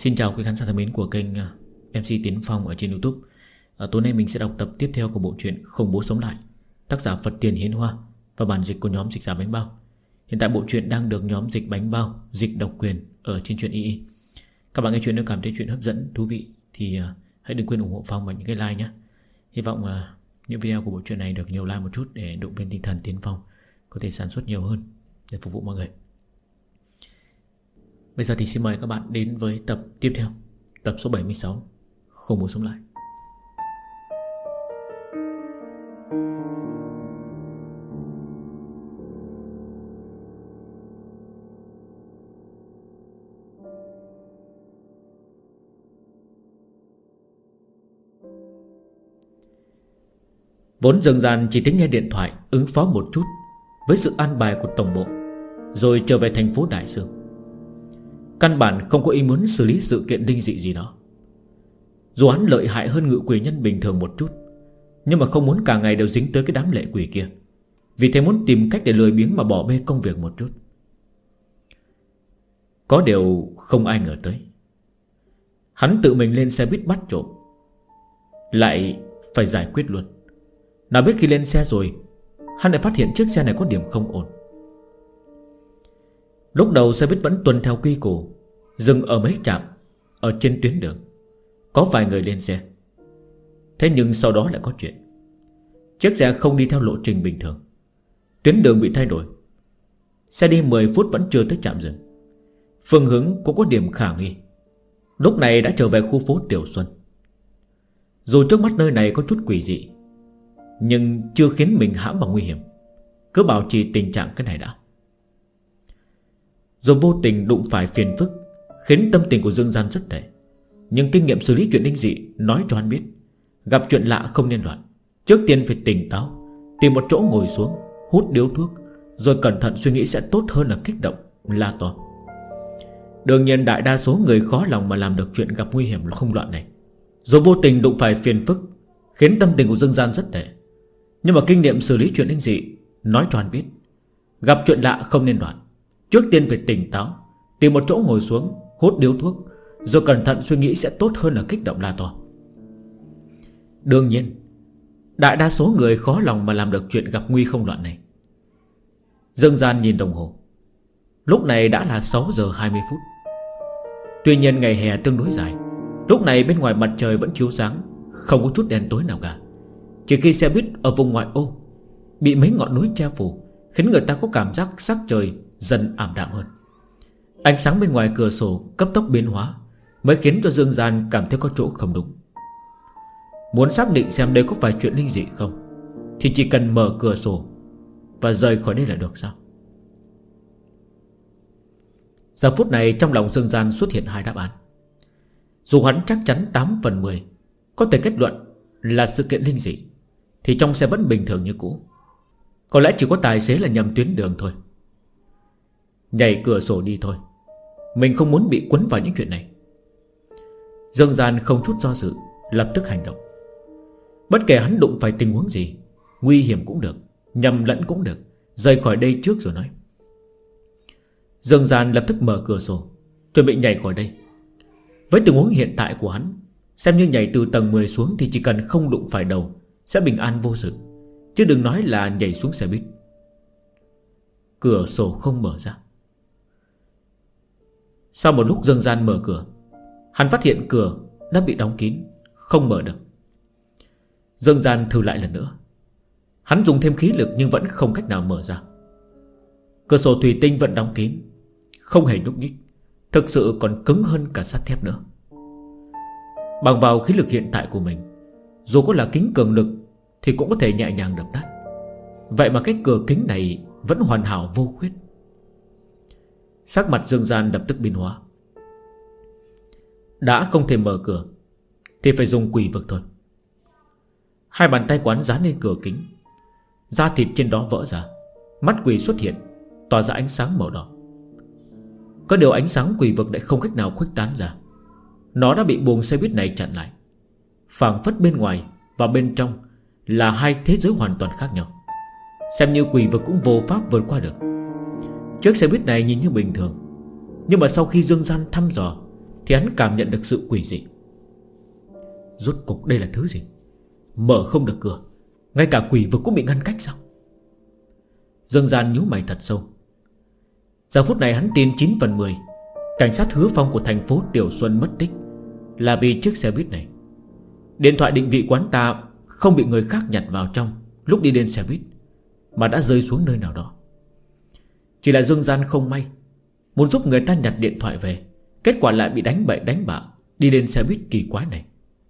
Xin chào quý khán giả thân mến của kênh MC Tiến Phong ở trên YouTube. Tối nay mình sẽ đọc tập tiếp theo của bộ truyện Khủng Bố Sống Lại, tác giả Phật Tiền Hiến Hoa và bản dịch của nhóm Dịch Giả Bánh Bao. Hiện tại bộ truyện đang được nhóm Dịch Bánh Bao dịch độc quyền ở trên truyện II. Các bạn nghe chuyện nếu cảm thấy chuyện hấp dẫn, thú vị thì hãy đừng quên ủng hộ Phong bằng những cái like nhé. Hy vọng những video của bộ truyện này được nhiều like một chút để động viên tinh thần Tiến Phong có thể sản xuất nhiều hơn để phục vụ mọi người. Bây giờ thì xin mời các bạn đến với tập tiếp theo, tập số 76, Khủng Bố Sống Lại. Vốn dần dàn chỉ tính nghe điện thoại ứng phó một chút với sự an bài của tổng bộ, rồi trở về thành phố Đại Dương. Căn bản không có ý muốn xử lý sự kiện linh dị gì đó. Dù hắn lợi hại hơn ngự quỷ nhân bình thường một chút, nhưng mà không muốn cả ngày đều dính tới cái đám lệ quỷ kia. Vì thế muốn tìm cách để lười biếng mà bỏ bê công việc một chút. Có điều không ai ngờ tới, hắn tự mình lên xe buýt bắt trộm lại phải giải quyết luôn. Nào biết khi lên xe rồi, hắn lại phát hiện chiếc xe này có điểm không ổn. Lúc đầu xe buýt vẫn tuân theo quy củ, dừng ở mấy trạm ở trên tuyến đường, có vài người lên xe. Thế nhưng sau đó lại có chuyện. Chiếc xe không đi theo lộ trình bình thường, tuyến đường bị thay đổi. Xe đi 10 phút vẫn chưa tới trạm dừng. Phương hướng cũng có điểm khả nghi. Lúc này đã trở về khu phố Tiểu Xuân. Dù trước mắt nơi này có chút quỷ dị, nhưng chưa khiến mình hãm vào nguy hiểm. Cứ bảo trì tình trạng cái này đã. Rồi vô tình đụng phải phiền phức, khiến tâm tình của Dương Gian rất tệ. Nhưng kinh nghiệm xử lý chuyện linh dị nói cho hắn biết, gặp chuyện lạ không nên loạn. Trước tiên phải tỉnh táo, tìm một chỗ ngồi xuống, hút điếu thuốc, rồi cẩn thận suy nghĩ sẽ tốt hơn là kích động, la to. Đương nhiên đại đa số người khó lòng mà làm được chuyện gặp nguy hiểm không loạn này. Rồi vô tình đụng phải phiền phức, khiến tâm tình của Dương Gian rất tệ. Nhưng mà kinh nghiệm xử lý chuyện linh dị nói cho hắn biết, gặp chuyện lạ không nên loạn. Trước tiên phải tỉnh táo, tìm một chỗ ngồi xuống, hút điếu thuốc, rồi cẩn thận suy nghĩ sẽ tốt hơn là kích động la to. Đương nhiên đại đa số người khó lòng mà làm được chuyện gặp nguy không loạn này. Dương Gian nhìn đồng hồ, lúc này đã là 6 giờ 20 phút. Tuy nhiên ngày hè tương đối dài, lúc này bên ngoài mặt trời vẫn chiếu sáng, không có chút đen tối nào cả. Chỉ khi xe buýt ở vùng ngoại ô bị mấy ngọn núi che phủ, khiến người ta có cảm giác sắc trời dần ảm đạm hơn. Ánh sáng bên ngoài cửa sổ cấp tốc biến hóa, mới khiến cho Dương Gian cảm thấy có chỗ không đúng. Muốn xác định xem đây có phải chuyện linh dị không, thì chỉ cần mở cửa sổ và rời khỏi đây là được sao? Giờ phút này trong lòng Dương Gian xuất hiện hai đáp án. Dù hắn chắc chắn 8 phần 10 có thể kết luận là sự kiện linh dị, thì trong xe vẫn bình thường như cũ. Có lẽ chỉ có tài xế là nhầm tuyến đường thôi. Nhảy cửa sổ đi thôi, mình không muốn bị quấn vào những chuyện này. Dương Gian không chút do dự, lập tức hành động. Bất kể hắn đụng phải tình huống gì, nguy hiểm cũng được, nhầm lẫn cũng được, rời khỏi đây trước rồi nói. Dương Gian lập tức mở cửa sổ, chuẩn bị nhảy khỏi đây. Với tình huống hiện tại của hắn, xem như nhảy từ tầng 10 xuống thì chỉ cần không đụng phải đầu sẽ bình an vô sự, chứ đừng nói là nhảy xuống xe buýt. Cửa sổ không mở ra. Sau một lúc Dương Gian mở cửa, hắn phát hiện cửa đã bị đóng kín, không mở được. Dương Gian thử lại lần nữa. Hắn dùng thêm khí lực nhưng vẫn không cách nào mở ra. Cửa sổ thủy tinh vẫn đóng kín, không hề nhúc nhích, thực sự còn cứng hơn cả sắt thép nữa. Bằng vào khí lực hiện tại của mình, dù có là kính cường lực thì cũng có thể nhẹ nhàng đập nát. Vậy mà cái cửa kính này vẫn hoàn hảo vô khuyết. Sắc mặt Dương Gian lập tức biến hóa. Đã không thể mở cửa thì phải dùng quỷ vực thôi. Hai bàn tay quán dán lên cửa kính, da thịt trên đó vỡ ra, mắt quỷ xuất hiện, tỏa ra ánh sáng màu đỏ. Có điều ánh sáng quỷ vực lại không cách nào khuếch tán ra. Nó đã bị buồng xe buýt này chặn lại. Phảng phất bên ngoài và bên trong là hai thế giới hoàn toàn khác nhau. Xem như quỷ vực cũng vô pháp vượt qua được. Chiếc xe buýt này nhìn như bình thường, nhưng mà sau khi Dương Gian thăm dò thì hắn cảm nhận được sự quỷ dị. Rốt cục đây là thứ gì? Mở không được cửa, ngay cả quỷ vực cũng bị ngăn cách sao? Dương Gian nhíu mày thật sâu. Giờ phút này hắn tin 9 phần 10 cảnh sát Hứa Phong của thành phố Tiểu Xuân mất tích là vì chiếc xe buýt này. Điện thoại định vị quán ta không bị người khác nhặt vào trong lúc đi lên xe buýt, mà đã rơi xuống nơi nào đó. Chỉ là Dương Gian không may, muốn giúp người ta nhặt điện thoại về, kết quả lại bị đánh bậy đánh bạ đi lên xe buýt kỳ quái này.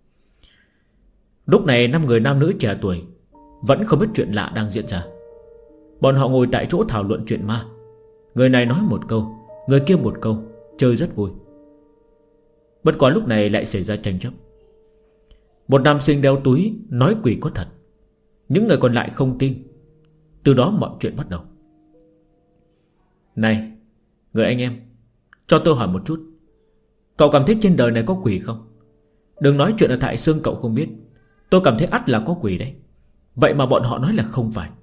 Lúc này 5 người nam nữ trẻ tuổi vẫn không biết chuyện lạ đang diễn ra. Bọn họ ngồi tại chỗ thảo luận chuyện ma. Người này nói một câu, người kia một câu, chơi rất vui. Bất quá lúc này lại xảy ra tranh chấp. Một nam sinh đeo túi nói quỷ có thật, những người còn lại không tin. Từ đó mọi chuyện bắt đầu. Này, người anh em, cho tôi hỏi một chút, cậu cảm thấy trên đời này có quỷ không? Đừng nói chuyện ở Thái Sương cậu không biết. Tôi cảm thấy ắt là có quỷ đấy. Vậy mà bọn họ nói là không phải.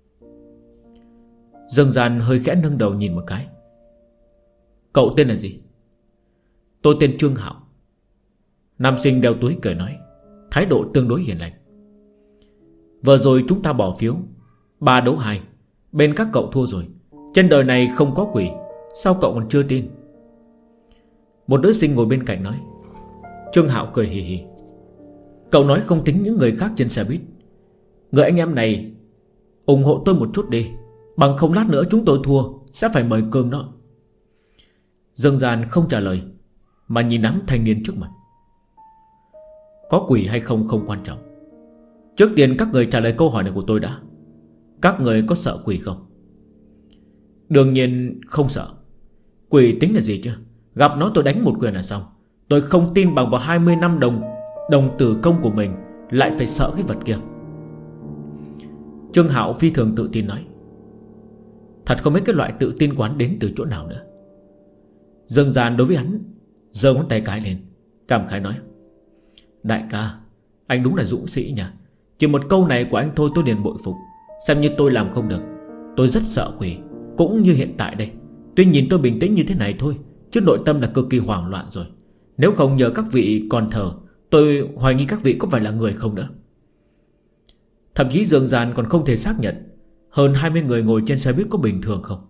Dương Gian hơi khẽ nâng đầu nhìn một cái. Cậu tên là gì? Tôi tên Trương Hạo. Nam sinh đeo túi cười nói, thái độ tương đối hiền lành. Vừa rồi chúng ta bỏ phiếu 3 đấu 2, bên các cậu thua rồi. Trên đời này không có quỷ, sao cậu còn chưa tin? Một nữ sinh ngồi bên cạnh nói. Trương Hạo cười hì hì. Cậu nói không tính những người khác trên xe buýt. Người anh em này ủng hộ tôi một chút đi, bằng không lát nữa chúng tôi thua sẽ phải mời cơm đó. Dương Gian không trả lời, mà nhìn đám thanh niên trước mặt. Có quỷ hay không không quan trọng. Trước tiên các người trả lời câu hỏi này của tôi đã. Các người có sợ quỷ không? Đương nhiên không sợ. Quỷ tính là gì chứ? Gặp nó tôi đánh một quyền là xong. Tôi không tin bằng vào 20 năm đồng tử công của mình lại phải sợ cái vật kia. Trương Hạo phi thường tự tin nói. Thật không biết cái loại tự tin quán đến từ chỗ nào nữa. Dương Gian đối với hắn giơ ngón tay cái lên, cảm khái nói. Đại ca, anh đúng là dũng sĩ nhỉ. Chỉ một câu này của anh thôi tôi liền bội phục. Xem như tôi làm không được. Tôi rất sợ quỷ, cũng như hiện tại đây. Tuy nhìn tôi bình tĩnh như thế này thôi, chứ nội tâm là cực kỳ hoảng loạn rồi. Nếu không nhờ các vị còn thờ, tôi hoài nghi các vị có phải là người không nữa. Thậm chí Dương Gian còn không thể xác nhận hơn 20 người ngồi trên xe buýt có bình thường không.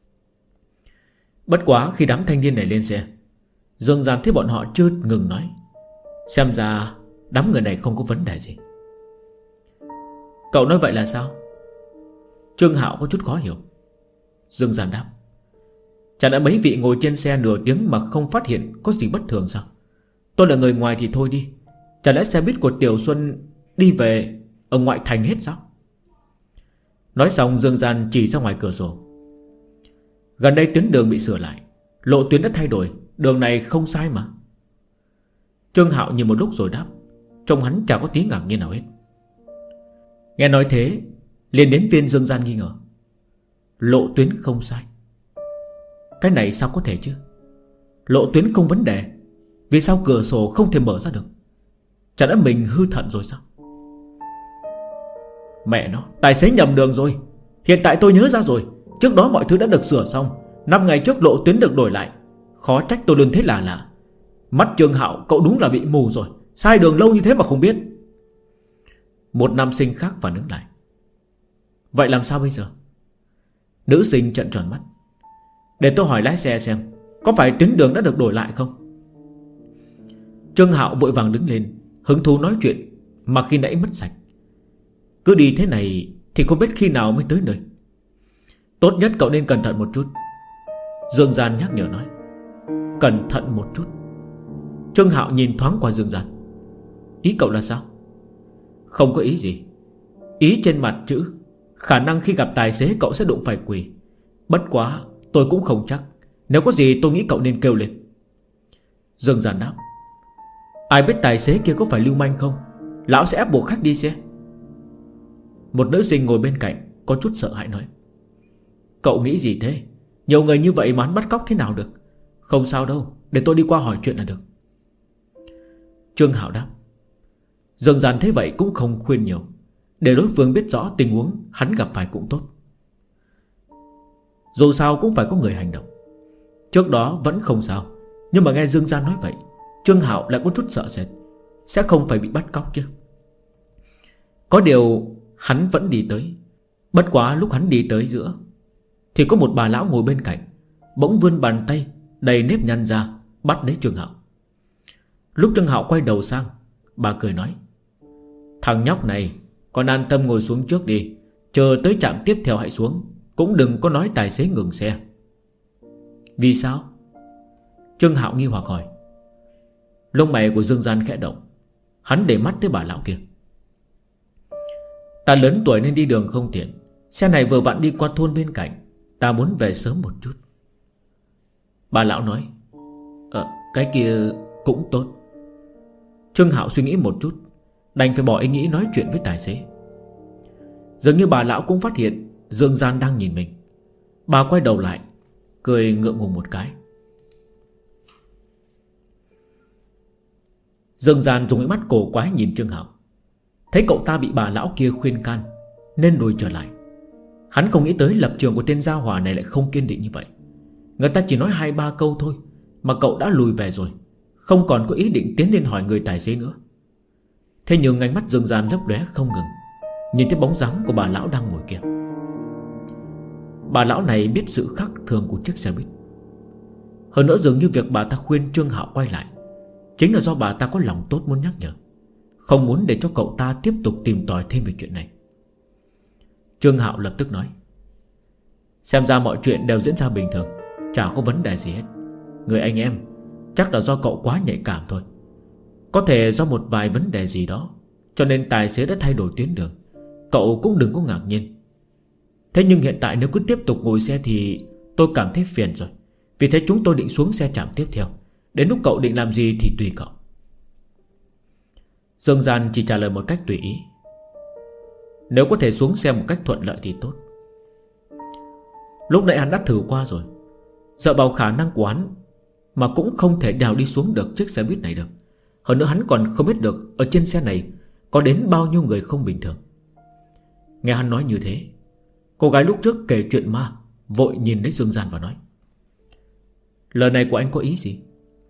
Bất quá khi đám thanh niên này lên xe, Dương Gian thấy bọn họ chưa ngừng nói. Xem ra đám người này không có vấn đề gì. Cậu nói vậy là sao? Trương Hạo có chút khó hiểu. Dương Gian đáp. Chẳng lẽ mấy vị ngồi trên xe nửa tiếng mà không phát hiện có gì bất thường sao? Tôi là người ngoài thì thôi đi, chẳng lẽ xe buýt của Tiểu Xuân đi về ở ngoại thành hết sao? Nói xong Dương Gian chỉ ra ngoài cửa sổ. Gần đây tuyến đường bị sửa lại, lộ tuyến đã thay đổi, đường này không sai mà. Trương Hạo nhìn một lúc rồi đáp, trông hắn chẳng có tí ngạc nhiên nào hết. Nghe nói thế, liền đến viên Dương Gian nghi ngờ. Lộ tuyến không sai? Cái này sao có thể chứ? Lộ tuyến không vấn đề, vì sao cửa sổ không thể mở ra được? Chẳng lẽ mình hư thận rồi sao? Mẹ nó, tài xế nhầm đường rồi. Hiện tại tôi nhớ ra rồi, trước đó mọi thứ đã được sửa xong. 5 ngày trước lộ tuyến được đổi lại. Khó trách tôi luôn thấy lạ. Mắt Trương Hạo cậu đúng là bị mù rồi, sai đường lâu như thế mà không biết. Một nam sinh khác phản ứng lại. Vậy làm sao bây giờ? Nữ sinh trợn tròn mắt. Để tôi hỏi lái xe xem có phải tuyến đường đã được đổi lại không? Trương Hạo vội vàng đứng lên, hứng thú nói chuyện mà khi nãy mất sạch. Cứ đi thế này thì không biết khi nào mới tới nơi. Tốt nhất cậu nên cẩn thận một chút. Dương Gian nhắc nhở nói. Cẩn thận một chút? Trương Hạo nhìn thoáng qua Dương Gian. Ý cậu là sao? Không có ý gì. Ý trên mặt chữ khả năng khi gặp tài xế cậu sẽ đụng phải quỷ. Bất quá tôi cũng không chắc. Nếu có gì tôi nghĩ cậu nên kêu lên. Dương Gian đáp. Ai biết tài xế kia có phải lưu manh không? Lão sẽ ép buộc khách đi xe. Một nữ sinh ngồi bên cạnh có chút sợ hãi nói. Cậu nghĩ gì thế? Nhiều người như vậy mà hắn bắt cóc thế nào được? Không sao đâu, để tôi đi qua hỏi chuyện là được. Trương Hạo đáp. Dương Gian thế vậy cũng không khuyên nhiều, để đối phương biết rõ tình huống hắn gặp phải cũng tốt. Dù sao cũng phải có người hành động. Trước đó vẫn không sao, Nhưng mà nghe Dương Gian nói vậy, Trương Hạo lại có chút sợ sệt, sẽ không phải bị bắt cóc chứ. Có điều hắn vẫn đi tới. Bất quá lúc hắn đi tới giữa thì có một bà lão ngồi bên cạnh, bỗng vươn bàn tay đầy nếp nhăn ra, bắt lấy Trương Hạo. Lúc Trương Hạo quay đầu sang, bà cười nói: "Thằng nhóc này, con an tâm ngồi xuống trước đi, chờ tới trạm tiếp theo hãy xuống. Cũng đừng có nói tài xế ngừng xe." "Vì sao?" Trương Hạo nghi hoặc hỏi. Lông mày của Dương Gian khẽ động. Hắn để mắt tới bà lão kia. "Ta lớn tuổi nên đi đường không tiện, xe này vừa vặn đi qua thôn bên cạnh, ta muốn về sớm một chút." Bà lão nói: Cái kia cũng tốt." Trương Hạo suy nghĩ một chút, đành phải bỏ ý nghĩ nói chuyện với tài xế. Dường như bà lão cũng phát hiện Dương Gian đang nhìn mình. Bà quay đầu lại, cười ngượng ngùng một cái. Dương Gian dùng ánh mắt cổ quái nhìn Trương Hạo. Thấy cậu ta bị bà lão kia khuyên can nên lùi trở lại. Hắn không nghĩ tới lập trường của tên gia hỏa này lại không kiên định như vậy. Người ta chỉ nói 2-3 câu thôi mà cậu đã lùi về rồi, không còn có ý định tiến lên hỏi người tài xế nữa. Thế nhưng ánh mắt Dương Gian lấp lóe không ngừng, nhìn thấy bóng dáng của bà lão đang ngồi kia. Bà lão này biết sự khác thường của chiếc xe buýt. Hơn nữa dường như việc bà ta khuyên Trương Hạo quay lại chính là do bà ta có lòng tốt muốn nhắc nhở, không muốn để cho cậu ta tiếp tục tìm tòi thêm về chuyện này. Trương Hạo lập tức nói: "Xem ra mọi chuyện đều diễn ra bình thường, chả có vấn đề gì hết. Người anh em, chắc là do cậu quá nhạy cảm thôi. Có thể do một vài vấn đề gì đó cho nên tài xế đã thay đổi tuyến đường. Cậu cũng đừng có ngạc nhiên. Thế nhưng hiện tại nếu cứ tiếp tục ngồi xe thì tôi cảm thấy phiền rồi. Vì thế chúng tôi định xuống xe trạm tiếp theo. Đến lúc cậu định làm gì thì tùy cậu." Dương Gian chỉ trả lời một cách tùy ý: "Nếu có thể xuống xe một cách thuận lợi thì tốt." Lúc nãy hắn đã thử qua rồi, dựa vào khả năng của hắn mà cũng không thể đèo đi xuống được chiếc xe buýt này được. Hơn nữa hắn còn không biết được ở trên xe này có đến bao nhiêu người không bình thường. Nghe hắn nói như thế, cô gái lúc trước kể chuyện ma vội nhìn lấy Dương Gian và nói: "Lời này của anh có ý gì?"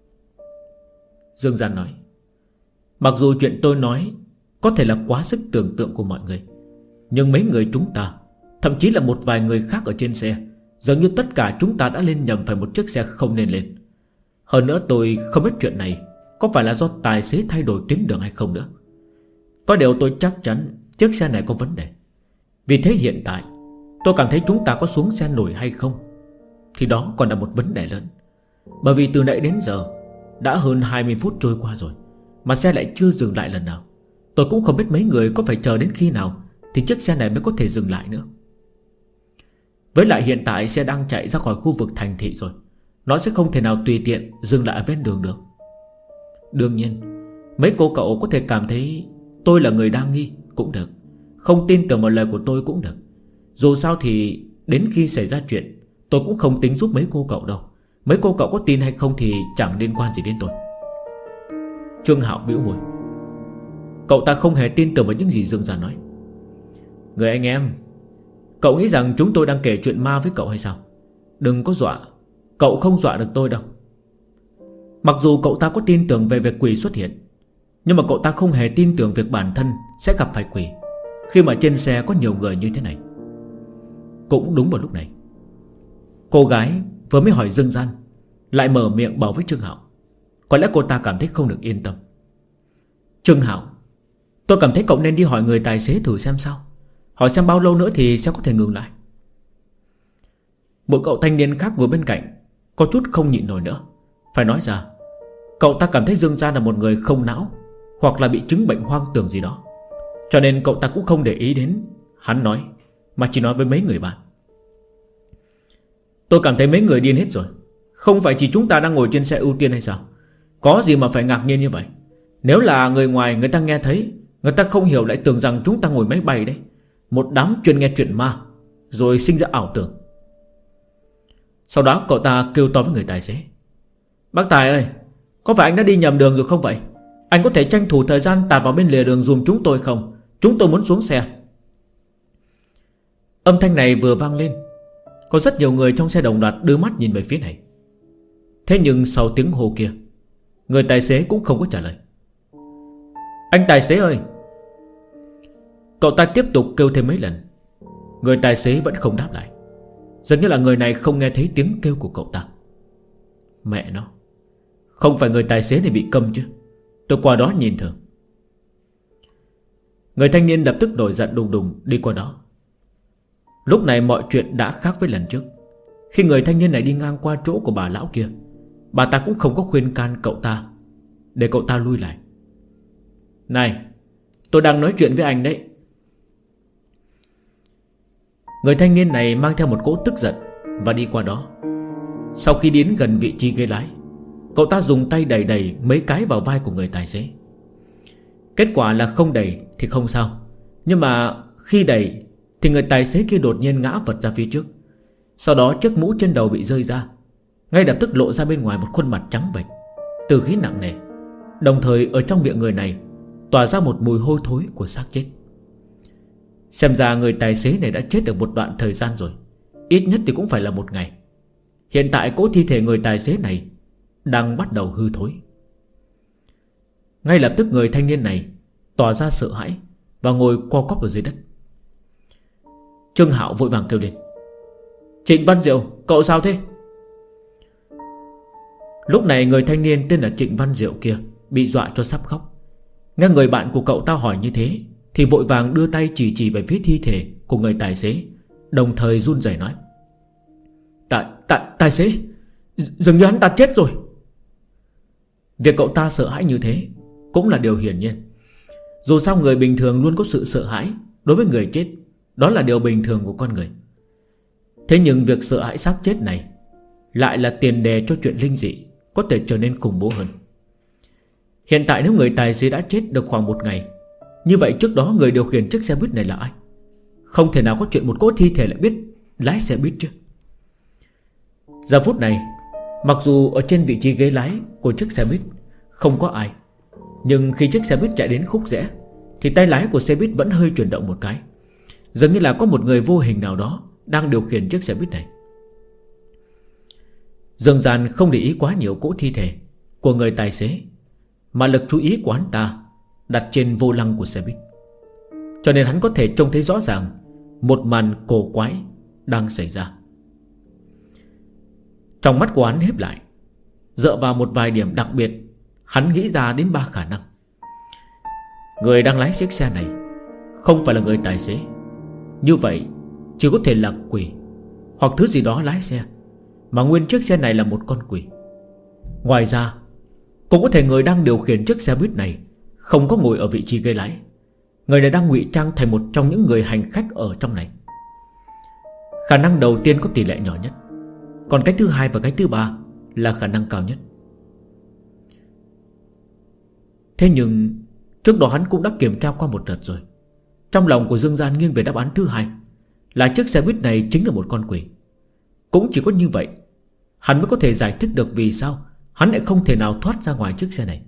Dương Gian nói: "Mặc dù chuyện tôi nói có thể là quá sức tưởng tượng của mọi người, nhưng mấy người chúng ta, thậm chí là một vài người khác ở trên xe, dường như tất cả chúng ta đã lên nhầm phải một chiếc xe không nên lên. Hơn nữa tôi không biết chuyện này có phải là do tài xế thay đổi tuyến đường hay không nữa. Có điều tôi chắc chắn chiếc xe này có vấn đề. Vì thế hiện tại tôi cảm thấy chúng ta có xuống xe nổi hay không thì đó còn là một vấn đề lớn. Bởi vì từ nãy đến giờ đã hơn 20 phút trôi qua rồi mà xe lại chưa dừng lại lần nào. Tôi cũng không biết mấy người có phải chờ đến khi nào thì chiếc xe này mới có thể dừng lại nữa. Với lại hiện tại xe đang chạy ra khỏi khu vực thành thị rồi, nó sẽ không thể nào tùy tiện dừng lại ở ven đường được. Đương nhiên mấy cô cậu có thể cảm thấy tôi là người đa nghi cũng được, không tin tưởng vào lời của tôi cũng được. Dù sao thì đến khi xảy ra chuyện tôi cũng không tính giúp mấy cô cậu đâu. Mấy cô cậu có tin hay không thì chẳng liên quan gì đến tôi." Trương Hạo bĩu môi. Cậu ta không hề tin tưởng vào những gì Dương Gian nói. "Người anh em, cậu nghĩ rằng chúng tôi đang kể chuyện ma với cậu hay sao? Đừng có dọa. Cậu không dọa được tôi đâu." Mặc dù cậu ta có tin tưởng về việc quỷ xuất hiện, nhưng mà cậu ta không hề tin tưởng việc bản thân sẽ gặp phải quỷ khi mà trên xe có nhiều người như thế này. Cũng đúng vào lúc này, cô gái vừa mới hỏi Dương Gian lại mở miệng bảo với Trương Hạo. Có lẽ cô ta cảm thấy không được yên tâm. "Trương Hạo, tôi cảm thấy cậu nên đi hỏi người tài xế thử xem sao. Hỏi xem bao lâu nữa thì sẽ có thể ngừng lại." Một cậu thanh niên khác ngồi bên cạnh có chút không nhịn nổi nữa, phải nói ra. Cậu ta cảm thấy Dương Gian là một người không não, hoặc là bị chứng bệnh hoang tưởng gì đó, cho nên cậu ta cũng không để ý đến hắn nói, mà chỉ nói với mấy người bạn: "Tôi cảm thấy mấy người điên hết rồi. Không phải chỉ chúng ta đang ngồi trên xe ưu tiên hay sao? Có gì mà phải ngạc nhiên như vậy? Nếu là người ngoài người ta nghe thấy, người ta không hiểu lại tưởng rằng chúng ta ngồi máy bay đấy. Một đám chuyên nghe chuyện ma, rồi sinh ra ảo tưởng." Sau đó cậu ta kêu to với người tài xế: "Bác Tài ơi, có phải anh đã đi nhầm đường rồi không vậy? Anh có thể tranh thủ thời gian tạt vào bên lề đường dùm chúng tôi không? Chúng tôi muốn xuống xe." Âm thanh này vừa vang lên, có rất nhiều người trong xe đồng loạt đưa mắt nhìn về phía này. Thế nhưng sau tiếng hô kia, người tài xế cũng không có trả lời. Anh tài xế ơi! Cậu ta tiếp tục kêu thêm mấy lần. Người tài xế vẫn không đáp lại. Dường như là người này không nghe thấy tiếng kêu của cậu ta. Mẹ nó, không phải người tài xế này bị câm chứ? Tôi qua đó nhìn thử. Người thanh niên lập tức nổi giận đùng đùng đi qua đó. Lúc này mọi chuyện đã khác với lần trước. Khi người thanh niên này đi ngang qua chỗ của bà lão kia, bà ta cũng không có khuyên can cậu ta để cậu ta lui lại. Này, tôi đang nói chuyện với anh đấy. Người thanh niên này mang theo một cỗ tức giận và đi qua đó. Sau khi đến gần vị trí ghế lái, cậu ta dùng tay đẩy đẩy mấy cái vào vai của người tài xế. Kết quả là không đẩy thì không sao, nhưng mà khi đẩy thì người tài xế kia đột nhiên ngã vật ra phía trước. Sau đó chiếc mũ trên đầu bị rơi ra, ngay lập tức lộ ra bên ngoài một khuôn mặt trắng bệch, từ khí nặng nề. Đồng thời ở trong miệng người này tỏa ra một mùi hôi thối của xác chết. Xem ra người tài xế này đã chết được một đoạn thời gian rồi, ít nhất thì cũng phải là một ngày. Hiện tại cỗ thi thể người tài xế này đang bắt đầu hư thối. Ngay lập tức người thanh niên này tỏ ra sợ hãi và ngồi co quắp ở dưới đất. Trương Hạo vội vàng kêu lên: Trịnh Văn Diệu, cậu sao thế? Lúc này người thanh niên tên là Trịnh Văn Diệu kia bị dọa cho sắp khóc. Nghe người bạn của cậu ta hỏi như thế thì vội vàng đưa tay chỉ về phía thi thể của người tài xế, đồng thời run rẩy nói: Tài xế, dường như hắn ta chết rồi. Việc cậu ta sợ hãi như thế cũng là điều hiển nhiên. Dù sao người bình thường luôn có sự sợ hãi đối với người chết, đó là điều bình thường của con người. Thế nhưng việc sợ hãi xác chết này lại là tiền đề cho chuyện linh dị có thể trở nên khủng bố hơn. Hiện tại nếu người tài xế đã chết được khoảng một ngày, như vậy trước đó người điều khiển chiếc xe buýt này là ai? Không thể nào có chuyện một cỗ thi thể lại biết lái xe buýt chứ. Giờ phút này, mặc dù ở trên vị trí ghế lái của chiếc xe buýt không có ai, nhưng khi chiếc xe buýt chạy đến khúc rẽ thì tay lái của xe buýt vẫn hơi chuyển động một cái, dường như là có một người vô hình nào đó đang điều khiển chiếc xe buýt này. Dương Gian không để ý quá nhiều cỗ thi thể của người tài xế, mà lực chú ý của hắn ta đặt trên vô lăng của xe buýt, cho nên hắn có thể trông thấy rõ ràng một màn cổ quái đang xảy ra. Trong mắt của hắn híp lại, dựa vào một vài điểm đặc biệt, hắn nghĩ ra đến 3 khả năng. Người đang lái chiếc xe này không phải là người tài xế, như vậy chỉ có thể là quỷ hoặc thứ gì đó lái xe, mà nguyên chiếc xe này là một con quỷ. Ngoài ra cũng có thể người đang điều khiển chiếc xe buýt này không có ngồi ở vị trí ghế lái. Người này đang ngụy trang thành một trong những người hành khách ở trong này. Khả năng đầu tiên có tỷ lệ nhỏ nhất, còn cái thứ hai và cái thứ ba là khả năng cao nhất. Thế nhưng trước đó hắn cũng đã kiểm tra qua một đợt rồi. Trong lòng của Dương Gian nghiêng về đáp án thứ hai, là chiếc xe buýt này chính là một con quỷ. Cũng chỉ có như vậy hắn mới có thể giải thích được vì sao hắn lại không thể nào thoát ra ngoài chiếc xe này.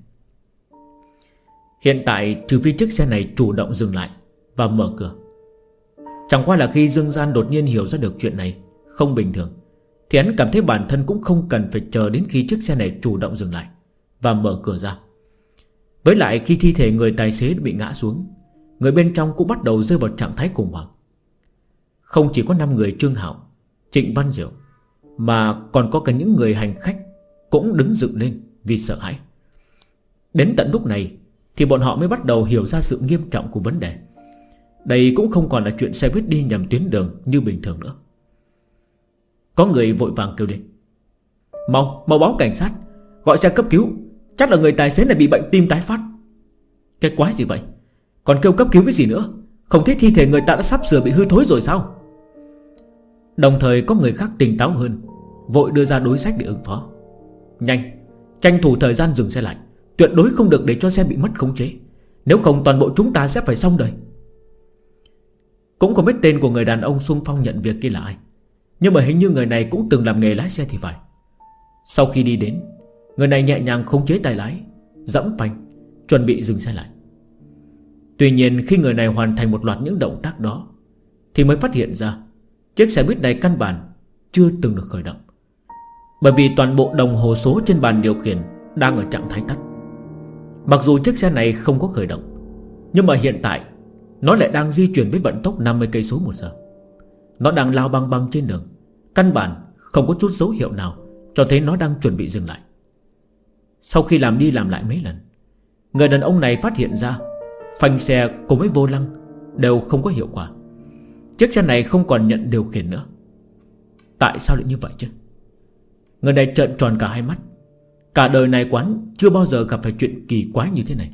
Hiện tại trừ phi chiếc xe này chủ động dừng lại và mở cửa. Chẳng qua là khi Dương Gian đột nhiên hiểu ra được chuyện này không bình thường, thì hắn cảm thấy bản thân cũng không cần phải chờ đến khi chiếc xe này chủ động dừng lại và mở cửa ra. Với lại khi thi thể người tài xế bị ngã xuống, người bên trong cũng bắt đầu rơi vào trạng thái khủng hoảng. Không chỉ có 5 người Trương Hạo, Trịnh Văn Diệu, mà còn có cả những người hành khách cũng đứng dựng lên vì sợ hãi. Đến tận lúc này thì bọn họ mới bắt đầu hiểu ra sự nghiêm trọng của vấn đề. Đây cũng không còn là chuyện xe buýt đi nhầm tuyến đường như bình thường nữa. Có người vội vàng kêu lên: Mau báo cảnh sát, gọi xe cấp cứu, chắc là người tài xế này bị bệnh tim tái phát. Cái quái gì vậy? Còn kêu cấp cứu cái gì nữa? Không thấy thi thể người ta đã sắp sửa bị hư thối rồi sao? Đồng thời có người khác tỉnh táo hơn, vội đưa ra đối sách để ứng phó. Nhanh, tranh thủ thời gian dừng xe lại, tuyệt đối không được để cho xe bị mất khống chế, nếu không toàn bộ chúng ta sẽ phải xong đời. Cũng không biết tên của người đàn ông xung phong nhận việc kia là ai, nhưng mà hình như người này cũng từng làm nghề lái xe thì phải. Sau khi đi đến, người này nhẹ nhàng khống chế tay lái, giẫm phanh, chuẩn bị dừng xe lại. Tuy nhiên khi người này hoàn thành một loạt những động tác đó thì mới phát hiện ra chiếc xe buýt này căn bản chưa từng được khởi động. Bởi vì toàn bộ đồng hồ số trên bàn điều khiển đang ở trạng thái tắt. Mặc dù chiếc xe này không có khởi động, nhưng mà hiện tại nó lại đang di chuyển với vận tốc 50 cây số một giờ. Nó đang lao băng băng trên đường, căn bản không có chút dấu hiệu nào cho thấy nó đang chuẩn bị dừng lại. Sau khi làm đi làm lại mấy lần, người đàn ông này phát hiện ra phanh xe cùng với vô lăng đều không có hiệu quả. Chiếc xe này không còn nhận điều khiển nữa. Tại sao lại như vậy chứ? Người này trợn tròn cả hai mắt. Cả đời này quán chưa bao giờ gặp phải chuyện kỳ quái như thế này.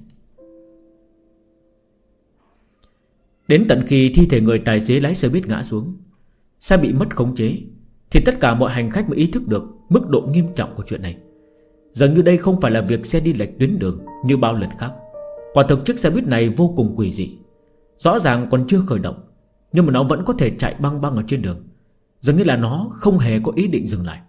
Đến tận khi thi thể người tài xế lái xe buýt ngã xuống, xe bị mất khống chế, thì tất cả mọi hành khách mới ý thức được mức độ nghiêm trọng của chuyện này. Dường như đây không phải là việc xe đi lệch tuyến đường như bao lần khác. Quả thực chiếc xe buýt này vô cùng quỷ dị. Rõ ràng còn chưa khởi động, nhưng mà nó vẫn có thể chạy băng băng ở trên đường. Dường như là nó không hề có ý định dừng lại.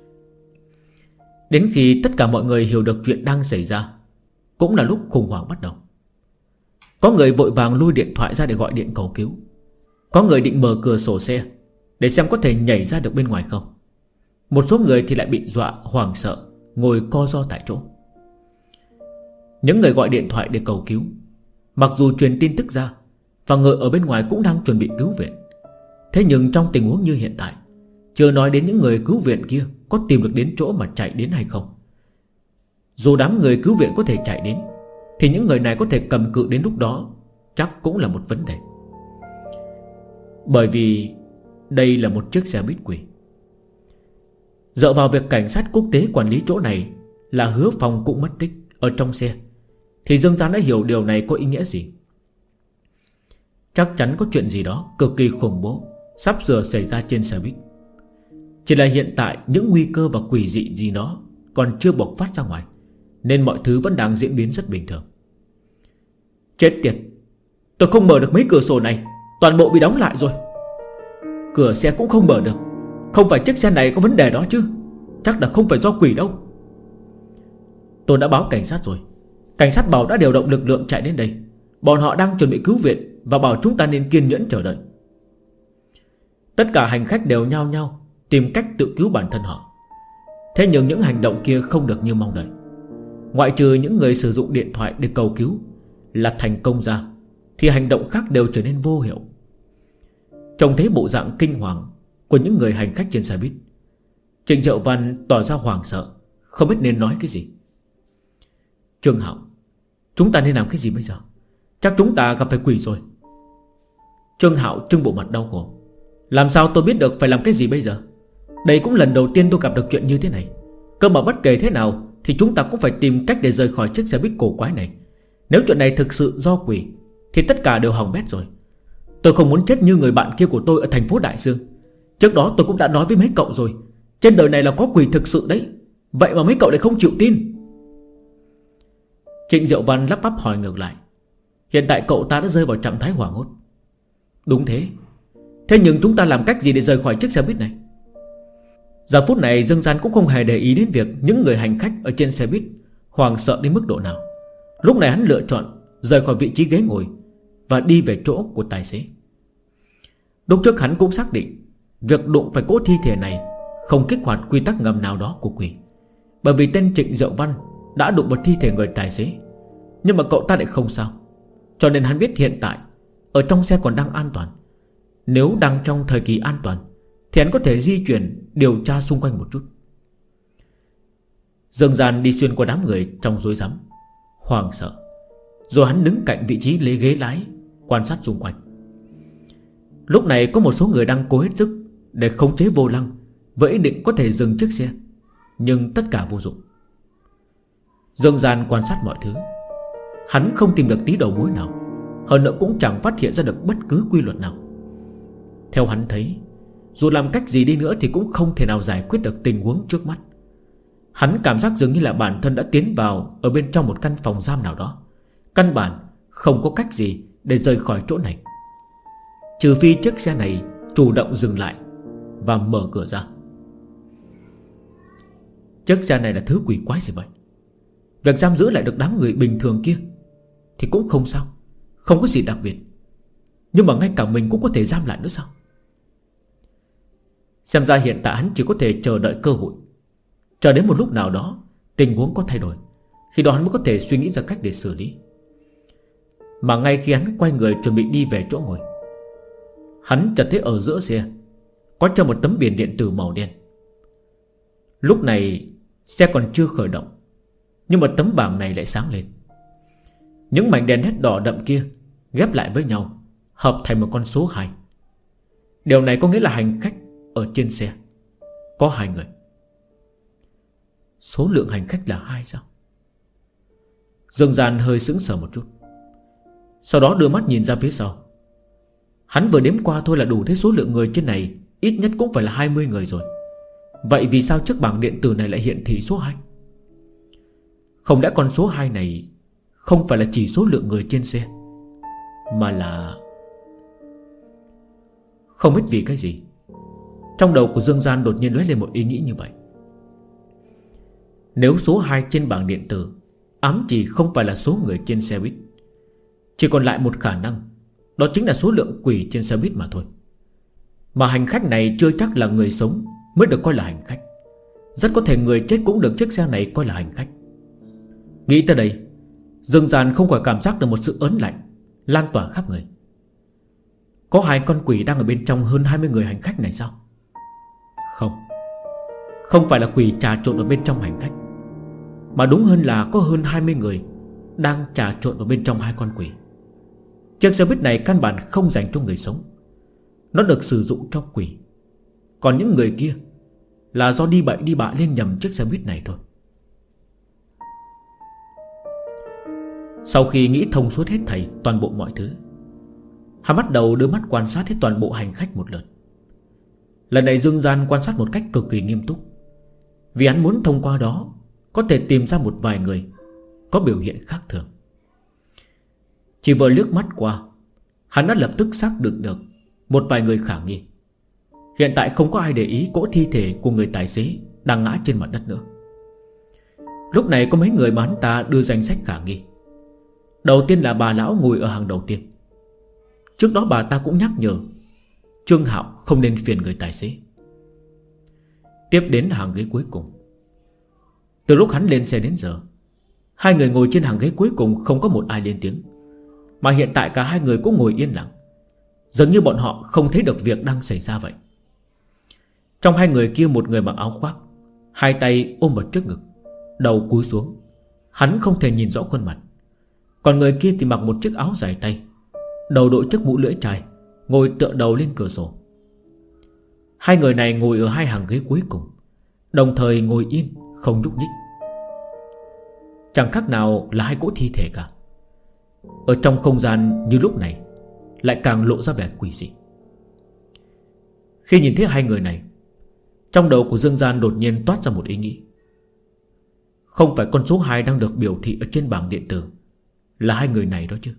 Đến khi tất cả mọi người hiểu được chuyện đang xảy ra, cũng là lúc khủng hoảng bắt đầu. Có người vội vàng lôi điện thoại ra để gọi điện cầu cứu. Có người định mở cửa sổ xe để xem có thể nhảy ra được bên ngoài không. Một số người thì lại bị dọa hoảng sợ, ngồi co ro tại chỗ. Những người gọi điện thoại để cầu cứu, mặc dù truyền tin tức ra và người ở bên ngoài cũng đang chuẩn bị cứu viện, thế nhưng trong tình huống như hiện tại, chưa nói đến những người cứu viện kia có tìm được đến chỗ mà chạy đến hay không. Dù đám người cứu viện có thể chạy đến, thì những người này có thể cầm cự đến lúc đó chắc cũng là một vấn đề. Bởi vì đây là một chiếc xe buýt quỷ. Dựa vào việc cảnh sát quốc tế quản lý chỗ này là Hứa Phong cũng mất tích ở trong xe, thì Dương Gian đã hiểu điều này có ý nghĩa gì. Chắc chắn có chuyện gì đó cực kỳ khủng bố sắp sửa xảy ra trên xe buýt. Chỉ là hiện tại những nguy cơ và quỷ dị gì đó còn chưa bộc phát ra ngoài, nên mọi thứ vẫn đang diễn biến rất bình thường. Chết tiệt, tôi không mở được mấy cửa sổ này, toàn bộ bị đóng lại rồi. Cửa xe cũng không mở được. Không phải chiếc xe này có vấn đề đó chứ? Chắc là không phải do quỷ đâu. Tôi đã báo cảnh sát rồi. Cảnh sát bảo đã điều động lực lượng chạy đến đây. Bọn họ đang chuẩn bị cứu viện và bảo chúng ta nên kiên nhẫn chờ đợi. Tất cả hành khách đều nhao nhao tìm cách tự cứu bản thân họ. Thế nhưng những hành động kia không được như mong đợi. Ngoại trừ những người sử dụng điện thoại để cầu cứu là thành công ra, thì hành động khác đều trở nên vô hiệu. Trông thấy bộ dạng kinh hoàng của những người hành khách trên xe buýt, Trịnh Diệu Văn tỏ ra hoảng sợ, không biết nên nói cái gì. Trương Hạo, chúng ta nên làm cái gì bây giờ? Chắc chúng ta gặp phải quỷ rồi. Trương Hạo trưng bộ mặt đau khổ. Làm sao tôi biết được phải làm cái gì bây giờ? Đây cũng lần đầu tiên tôi gặp được chuyện như thế này. Cơ mà bất kể thế nào thì chúng ta cũng phải tìm cách để rời khỏi chiếc xe buýt cổ quái này. Nếu chuyện này thực sự do quỷ thì tất cả đều hỏng bét rồi. Tôi không muốn chết như người bạn kia của tôi ở thành phố Đại Dương. Trước đó tôi cũng đã nói với mấy cậu rồi, trên đời này là có quỷ thực sự đấy. Vậy mà mấy cậu lại không chịu tin. Trịnh Diệu Văn lắp bắp hỏi ngược lại. Hiện tại cậu ta đã rơi vào trạng thái hoảng hốt. Đúng thế. Thế nhưng chúng ta làm cách gì để rời khỏi chiếc xe buýt này? Giờ phút này Dương Gian cũng không hề để ý đến việc những người hành khách ở trên xe buýt hoảng sợ đến mức độ nào. Lúc này hắn lựa chọn rời khỏi vị trí ghế ngồi và đi về chỗ của tài xế. Lúc trước hắn cũng xác định việc đụng phải cỗ thi thể này không kích hoạt quy tắc ngầm nào đó của quỷ, bởi vì tên Trịnh Diệu Văn đã đụng vào thi thể người tài xế. Nhưng mà cậu ta lại không sao. Cho nên hắn biết hiện tại ở trong xe còn đang an toàn. Nếu đang trong thời kỳ an toàn thì hắn có thể di chuyển điều tra xung quanh một chút. Dương Gian đi xuyên qua đám người trong rối rắm, hoảng sợ, rồi hắn đứng cạnh vị trí lấy ghế lái, quan sát xung quanh. Lúc này có một số người đang cố hết sức để khống chế vô lăng, với ý định có thể dừng chiếc xe, nhưng tất cả vô dụng. Dương Gian quan sát mọi thứ, hắn không tìm được tí đầu mối nào, hơn nữa cũng chẳng phát hiện ra được bất cứ quy luật nào. Theo hắn thấy, dù làm cách gì đi nữa thì cũng không thể nào giải quyết được tình huống trước mắt. Hắn cảm giác dường như là bản thân đã tiến vào ở bên trong một căn phòng giam nào đó. Căn bản không có cách gì để rời khỏi chỗ này, trừ phi chiếc xe này chủ động dừng lại và mở cửa ra. Chiếc xe này là thứ quỷ quái gì vậy? Việc giam giữ lại được đám người bình thường kia thì cũng không sao, không có gì đặc biệt. Nhưng mà ngay cả mình cũng có thể giam lại nữa sao? Xem ra hiện tại hắn chỉ có thể chờ đợi cơ hội. Chờ đến một lúc nào đó tình huống có thay đổi, khi đó hắn mới có thể suy nghĩ ra cách để xử lý. Mà ngay khi hắn quay người chuẩn bị đi về chỗ ngồi, hắn chợt thấy ở giữa xe có treo một tấm biển điện tử màu đen. Lúc này xe còn chưa khởi động, nhưng mà tấm bảng này lại sáng lên. Những mảnh đèn nét đỏ đậm kia ghép lại với nhau, hợp thành một con số 2. Điều này có nghĩa là hành khách ở trên xe có 2 người. Số lượng hành khách là 2 sao? Dương Gian hơi sững sờ một chút, sau đó đưa mắt nhìn ra phía sau. Hắn vừa đếm qua thôi là đủ thấy số lượng người trên này ít nhất cũng phải là 20 người rồi. Vậy vì sao chiếc bảng điện tử này lại hiện thị số 2? Không lẽ con số 2 này không phải là chỉ số lượng người trên xe, mà là... Không biết vì cái gì, trong đầu của Dương Gian đột nhiên lóe lên một ý nghĩ như vậy. Nếu số 2 trên bảng điện tử ám chỉ không phải là số người trên xe buýt, chỉ còn lại một khả năng, đó chính là số lượng quỷ trên xe buýt mà thôi. Mà hành khách này chưa chắc là người sống mới được coi là hành khách. Rất có thể người chết cũng được chiếc xe này coi là hành khách. Nghĩ tới đây, Dương Gian không khỏi cảm giác được một sự ớn lạnh lan tỏa khắp người. Có 2 con quỷ đang ở bên trong hơn 20 người hành khách này sao? Không, không phải là quỷ trà trộn ở bên trong hành khách, mà đúng hơn là có hơn 20 người đang trà trộn ở bên trong 2 con quỷ. Chiếc xe buýt này căn bản không dành cho người sống, nó được sử dụng cho quỷ. Còn những người kia là do đi bậy đi bạ lên nhầm chiếc xe buýt này thôi. Sau khi nghĩ thông suốt hết thảy toàn bộ mọi thứ, hắn bắt đầu đưa mắt quan sát hết toàn bộ hành khách một lượt. Lần này Dương Gian quan sát một cách cực kỳ nghiêm túc, vì hắn muốn thông qua đó có thể tìm ra một vài người có biểu hiện khác thường. Chỉ vừa liếc mắt qua, hắn đã lập tức xác định được một vài người khả nghi. Hiện tại không có ai để ý cỗ thi thể của người tài xế đang ngã trên mặt đất nữa. Lúc này có mấy người mà hắn ta đưa danh sách khả nghi. Đầu tiên là bà lão ngồi ở hàng đầu tiên. Trước đó bà ta cũng nhắc nhở Trương Hạo không nên phiền người tài xế. Tiếp đến là hàng ghế cuối cùng. Từ lúc hắn lên xe đến giờ, 2 người ngồi trên hàng ghế cuối cùng không có một ai lên tiếng. Mà hiện tại cả 2 người cũng ngồi yên lặng, dường như bọn họ không thấy được việc đang xảy ra vậy. Trong 2 người kia, một người mặc áo khoác, 2 tay ôm ở trước ngực, đầu cúi xuống, hắn không thể nhìn rõ khuôn mặt. Còn người kia thì mặc một chiếc áo dài tay, đầu đội chiếc mũ lưỡi chai, ngồi tựa đầu lên cửa sổ. 2 người này ngồi ở 2 hàng ghế cuối cùng, đồng thời ngồi yên không nhúc nhích, chẳng khác nào là 2 cỗ thi thể cả. Ở trong không gian như lúc này lại càng lộ ra vẻ quỷ dị. Khi nhìn thấy 2 người này, trong đầu của Dương Gian đột nhiên toát ra một ý nghĩ. Không phải con số 2 đang được biểu thị ở trên bảng điện tử là 2 người này đó chứ?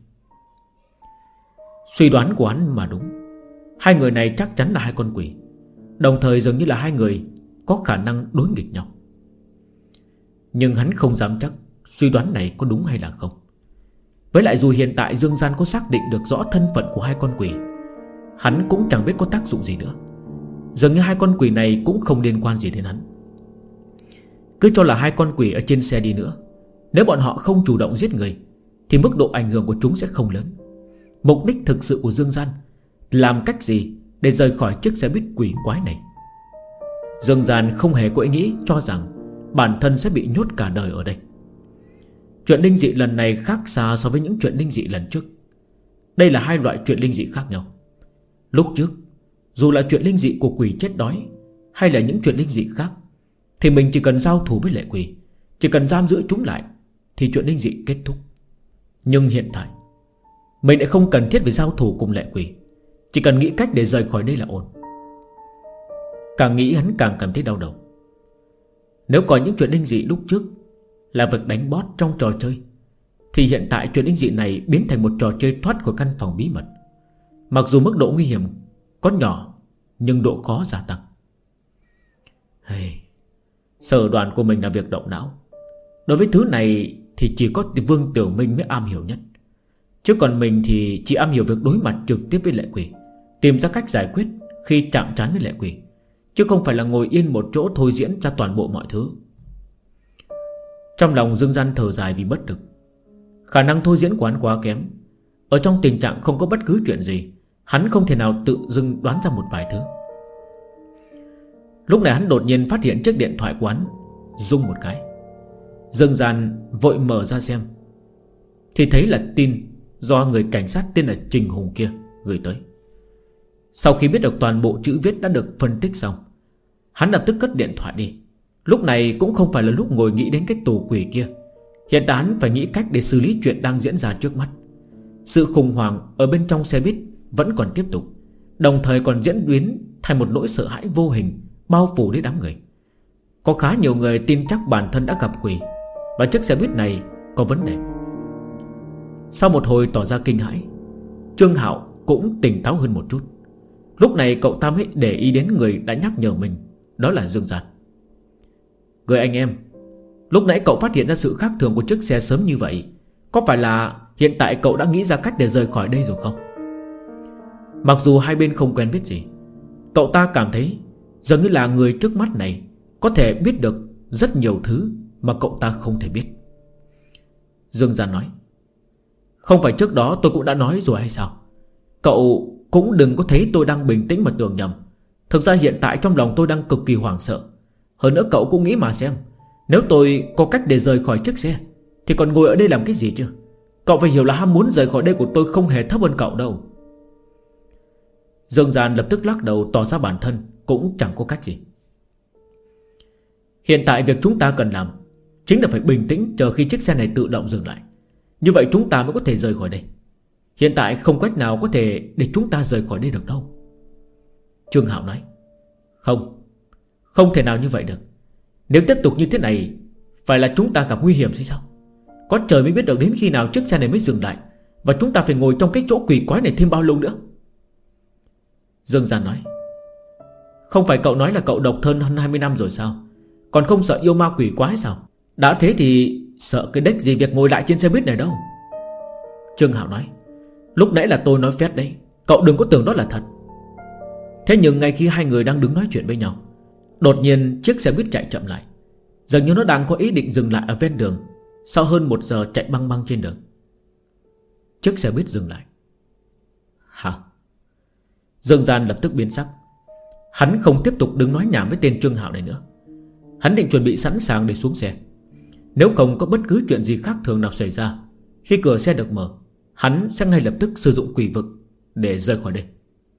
Suy đoán của hắn mà đúng, 2 người này chắc chắn là 2 con quỷ, đồng thời dường như là 2 người có khả năng đối nghịch nhau. Nhưng hắn không dám chắc suy đoán này có đúng hay là không. Với lại dù hiện tại Dương Gian có xác định được rõ thân phận của 2 con quỷ, hắn cũng chẳng biết có tác dụng gì nữa. Dường như 2 con quỷ này cũng không liên quan gì đến hắn. Cứ cho là 2 con quỷ ở trên xe đi nữa, nếu bọn họ không chủ động giết người thì mức độ ảnh hưởng của chúng sẽ không lớn. Mục đích thực sự của Dương Gian làm cách gì để rời khỏi chiếc xe buýt quỷ quái này? Dương Gian không hề có ý nghĩ cho rằng bản thân sẽ bị nhốt cả đời ở đây. Chuyện linh dị lần này khác xa so với những chuyện linh dị lần trước. Đây là 2 loại chuyện linh dị khác nhau. Lúc trước, dù là chuyện linh dị của quỷ chết đói hay là những chuyện linh dị khác, thì mình chỉ cần giao thủ với lệ quỷ, chỉ cần giam giữ chúng lại thì chuyện linh dị kết thúc. Nhưng hiện tại mình lại không cần thiết phải giao thủ cùng lệ quỷ, chỉ cần nghĩ cách để rời khỏi đây là ổn. Càng nghĩ hắn càng cảm thấy đau đầu. Nếu coi những chuyện linh dị lúc trước là việc đánh boss trong trò chơi, thì hiện tại chuyện linh dị này biến thành một trò chơi thoát khỏi căn phòng bí mật. Mặc dù mức độ nguy hiểm có nhỏ, nhưng độ khó gia tăng. Sở đoàn của mình là việc động não. Đối với thứ này thì chỉ có Vương Tiểu Minh mới am hiểu nhất, chứ còn mình thì chỉ am hiểu việc đối mặt trực tiếp với lệ quỷ, tìm ra cách giải quyết khi chạm trán với lệ quỷ, chứ không phải là ngồi yên một chỗ thôi diễn ra toàn bộ mọi thứ. Trong lòng Dương Gian thở dài vì bất lực. Khả năng thôi diễn của hắn quá kém. Ở trong tình trạng không có bất cứ chuyện gì, hắn không thể nào tự dưng đoán ra một vài thứ. Lúc này hắn đột nhiên phát hiện chiếc điện thoại của hắn rung một cái. Dương Gian vội mở ra xem, thì thấy là tin do người cảnh sát tên là Trình Hùng kia gửi tới. Sau khi biết được toàn bộ chữ viết đã được phân tích xong, hắn lập tức cất điện thoại đi. Lúc này cũng không phải là lúc ngồi nghĩ đến cái tù quỷ kia. Hiện tại hắn phải nghĩ cách để xử lý chuyện đang diễn ra trước mắt. Sự khủng hoảng ở bên trong xe buýt vẫn còn tiếp tục, đồng thời còn diễn biến thành một nỗi sợ hãi vô hình bao phủ lấy đám người. Có khá nhiều người tin chắc bản thân đã gặp quỷ, và chiếc xe buýt này có vấn đề. Sau một hồi tỏ ra kinh hãi, Trương Hạo cũng tỉnh táo hơn một chút. Lúc này cậu ta mới để ý đến người đã nhắc nhở mình, đó là Dương Gian. Người anh em, lúc nãy cậu phát hiện ra sự khác thường của chiếc xe sớm như vậy, có phải là hiện tại cậu đã nghĩ ra cách để rời khỏi đây rồi không? Mặc dù hai bên không quen biết gì, cậu ta cảm thấy dường như là người trước mắt này có thể biết được rất nhiều thứ mà cậu ta không thể biết. Dương Gian nói, không phải trước đó tôi cũng đã nói rồi hay sao? Cậu cũng đừng có thấy tôi đang bình tĩnh mà tưởng nhầm. Thực ra hiện tại trong lòng tôi đang cực kỳ hoảng sợ. Hơn nữa cậu cũng nghĩ mà xem, nếu tôi có cách để rời khỏi chiếc xe thì còn ngồi ở đây làm cái gì chứ? Cậu phải hiểu là ham muốn rời khỏi đây của tôi không hề thấp hơn cậu đâu. Dương Gian lập tức lắc đầu, tỏ ra bản thân cũng chẳng có cách gì. Hiện tại việc chúng ta cần làm chính là phải bình tĩnh chờ khi chiếc xe này tự động dừng lại. Như vậy chúng ta mới có thể rời khỏi đây. Hiện tại không cách nào có thể để chúng ta rời khỏi đây được đâu. Trương Hạo nói, Không thể nào như vậy được. Nếu tiếp tục như thế này, phải là chúng ta gặp nguy hiểm hay sao? Có trời mới biết được đến khi nào chiếc xe này mới dừng lại, và chúng ta phải ngồi trong cái chỗ quỷ quái này thêm bao lâu nữa. Dương Gian nói, không phải cậu nói là cậu độc thân hơn 20 năm rồi sao? Còn không sợ yêu ma quỷ quái sao? Đã thế thì sợ cái đếch gì việc ngồi lại trên xe buýt này đâu. Trương Hạo nói, lúc nãy là tôi nói phét đấy, cậu đừng có tưởng đó là thật. Thế nhưng ngay khi hai người đang đứng nói chuyện với nhau, đột nhiên chiếc xe buýt chạy chậm lại. Dường như nó đang có ý định dừng lại ở ven đường. Sau hơn 1 giờ chạy băng băng trên đường, chiếc xe buýt dừng lại. Hả? Dương Gian lập tức biến sắc. Hắn không tiếp tục đứng nói nhảm với tên Trương Hạo này nữa. Hắn định chuẩn bị sẵn sàng để xuống xe. Nếu không có bất cứ chuyện gì khác thường nào xảy ra, khi cửa xe được mở, hắn sẽ ngay lập tức sử dụng quỷ vực để rời khỏi đây.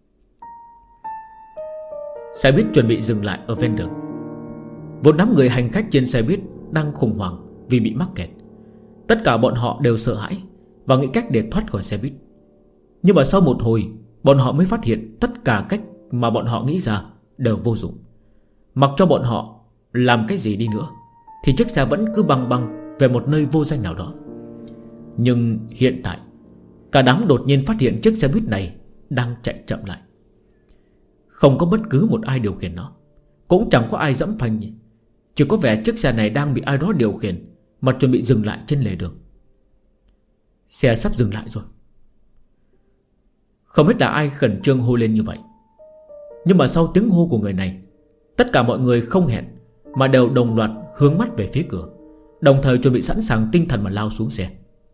Xe buýt chuẩn bị dừng lại ở ven đường. Vốn đám người hành khách trên xe buýt đang khủng hoảng vì bị mắc kẹt. Tất cả bọn họ đều sợ hãi và nghĩ cách để thoát khỏi xe buýt. Nhưng mà sau một hồi, bọn họ mới phát hiện tất cả cách mà bọn họ nghĩ ra đều vô dụng. Mặc cho bọn họ làm cái gì đi nữa thì chiếc xe vẫn cứ băng băng về một nơi vô danh nào đó. Nhưng hiện tại, cả đám đột nhiên phát hiện chiếc xe buýt này đang chạy chậm lại. Không có bất cứ một ai điều khiển nó, cũng chẳng có ai dẫm phanh. Chỉ có vẻ chiếc xe này đang bị ai đó điều khiển mà chuẩn bị dừng lại trên lề đường. Xe sắp dừng lại rồi. Không biết là ai khẩn trương hô lên như vậy. Nhưng mà sau tiếng hô của người này, tất cả mọi người không hẹn mà đều đồng loạt hướng mắt về phía cửa, đồng thời chuẩn bị sẵn sàng tinh thần mà lao xuống xe.